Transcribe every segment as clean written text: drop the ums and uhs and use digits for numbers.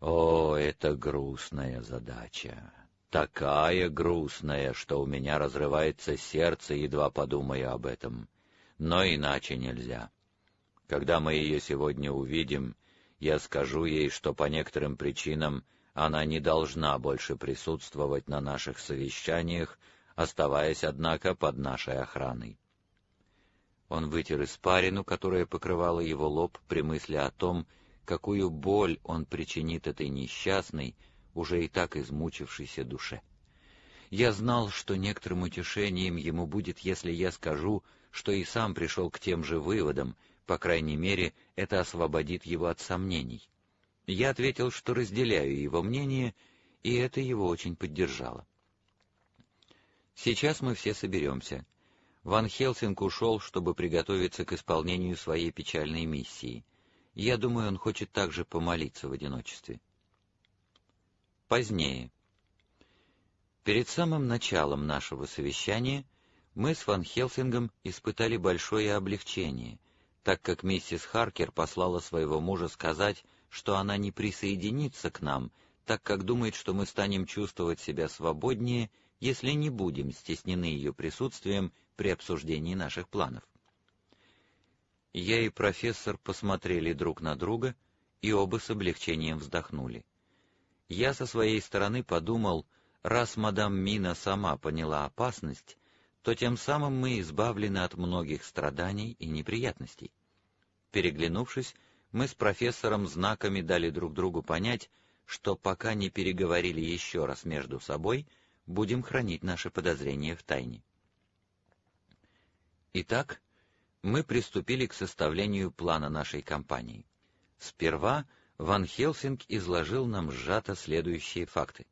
О, это грустная задача. Такая грустная, что у меня разрывается сердце, едва подумая об этом. Но иначе нельзя. Когда мы ее сегодня увидим, я скажу ей, что по некоторым причинам она не должна больше присутствовать на наших совещаниях, оставаясь, однако, под нашей охраной. Он вытер испарину, которая покрывала его лоб при мысли о том, какую боль он причинит этой несчастной, уже и так измучившейся душе. Я знал, что некоторым утешением ему будет, если я скажу, что и сам пришел к тем же выводам, по крайней мере, это освободит его от сомнений. Я ответил, что разделяю его мнение, и это его очень поддержало. Сейчас мы все соберемся. Ван Хелсинг ушел, чтобы приготовиться к исполнению своей печальной миссии. Я думаю, он хочет также помолиться в одиночестве. Позднее. Перед самым началом нашего совещания мы с Ван Хелсингом испытали большое облегчение, так как миссис Харкер послала своего мужа сказать, что она не присоединится к нам, так как думает, что мы станем чувствовать себя свободнее, если не будем стеснены ее присутствием при обсуждении наших планов. Я и профессор посмотрели друг на друга, и оба с облегчением вздохнули. Я со своей стороны подумал, раз мадам Мина сама поняла опасность, то тем самым мы избавлены от многих страданий и неприятностей. Переглянувшись, мы с профессором знаками дали друг другу понять, что пока не переговорили еще раз между собой, будем хранить наши подозрения в тайне. Итак, мы приступили к составлению плана нашей кампании. Сперва Ван Хелсинг изложил нам сжато следующие факты.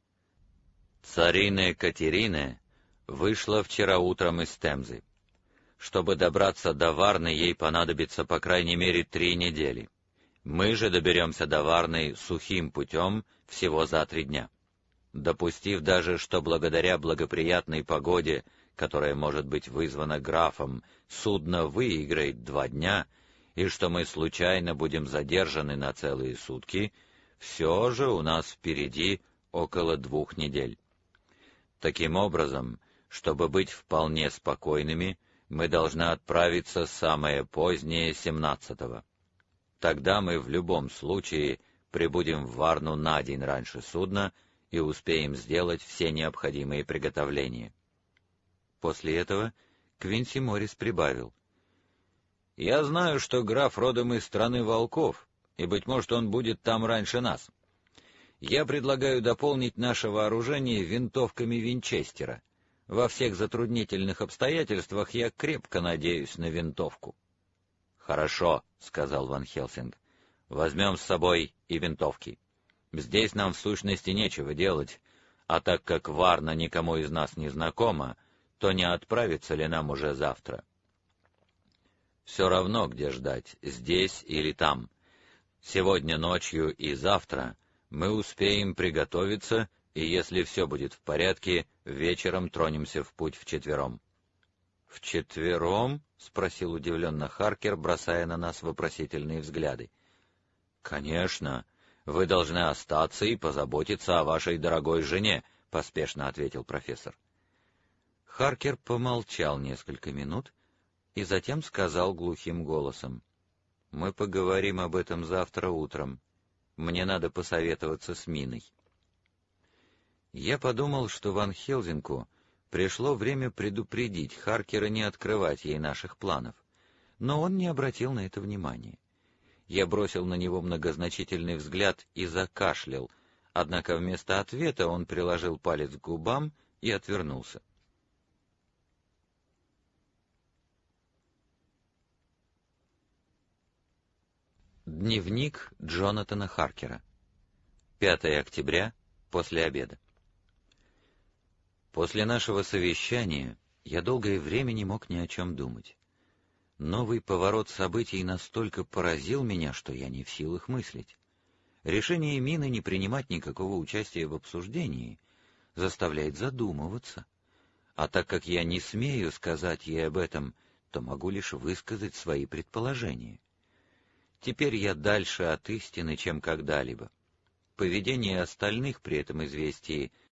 Царина Екатерина вышла вчера утром из Темзы. Чтобы добраться до Варны, ей понадобится по крайней мере 3 недели. Мы же доберемся до Варны сухим путем всего за 3 дня. Допустив даже, что благодаря благоприятной погоде, которая может быть вызвана графом, судно выиграет 2 дня, и что мы случайно будем задержаны на целые сутки, все же у нас впереди около 2 недель. Таким образом, чтобы быть вполне спокойными, мы должны отправиться самое позднее 17-го. Тогда мы в любом случае прибудем в Варну на день раньше судна и успеем сделать все необходимые приготовления. После этого Квинси Моррис прибавил. «Я знаю, что граф родом из страны волков, и, быть может, он будет там раньше нас. Я предлагаю дополнить наше вооружение винтовками Винчестера. Во всех затруднительных обстоятельствах я крепко надеюсь на винтовку». «Хорошо», — сказал Ван Хелсинг. «Возьмем с собой и винтовки. Здесь нам в сущности нечего делать, а так как Варна никому из нас не знакома, то не отправится ли нам уже завтра?» «Все равно, где ждать, здесь или там. Сегодня ночью и завтра мы успеем приготовиться, и если все будет в порядке, вечером тронемся в путь вчетвером». «Вчетвером?» — спросил удивленно Харкер, бросая на нас вопросительные взгляды. «Конечно. Вы должны остаться и позаботиться о вашей дорогой жене», — поспешно ответил профессор. Харкер помолчал несколько минут и затем сказал глухим голосом. «Мы поговорим об этом завтра утром. Мне надо посоветоваться с Миной». Я подумал, что Ван Хелсингу пришло время предупредить Харкера не открывать ей наших планов, но он не обратил на это внимания. Я бросил на него многозначительный взгляд и закашлял, однако вместо ответа он приложил палец к губам и отвернулся. Дневник Джонатана Харкера. 5 октября, после обеда. После нашего совещания я долгое время не мог ни о чем думать. Новый поворот событий настолько поразил меня, что я не в силах мыслить. Решение Мины не принимать никакого участия в обсуждении заставляет задумываться. А так как я не смею сказать ей об этом, то могу лишь высказать свои предположения. Теперь я дальше от истины, чем когда-либо. поведение остальных при этом известии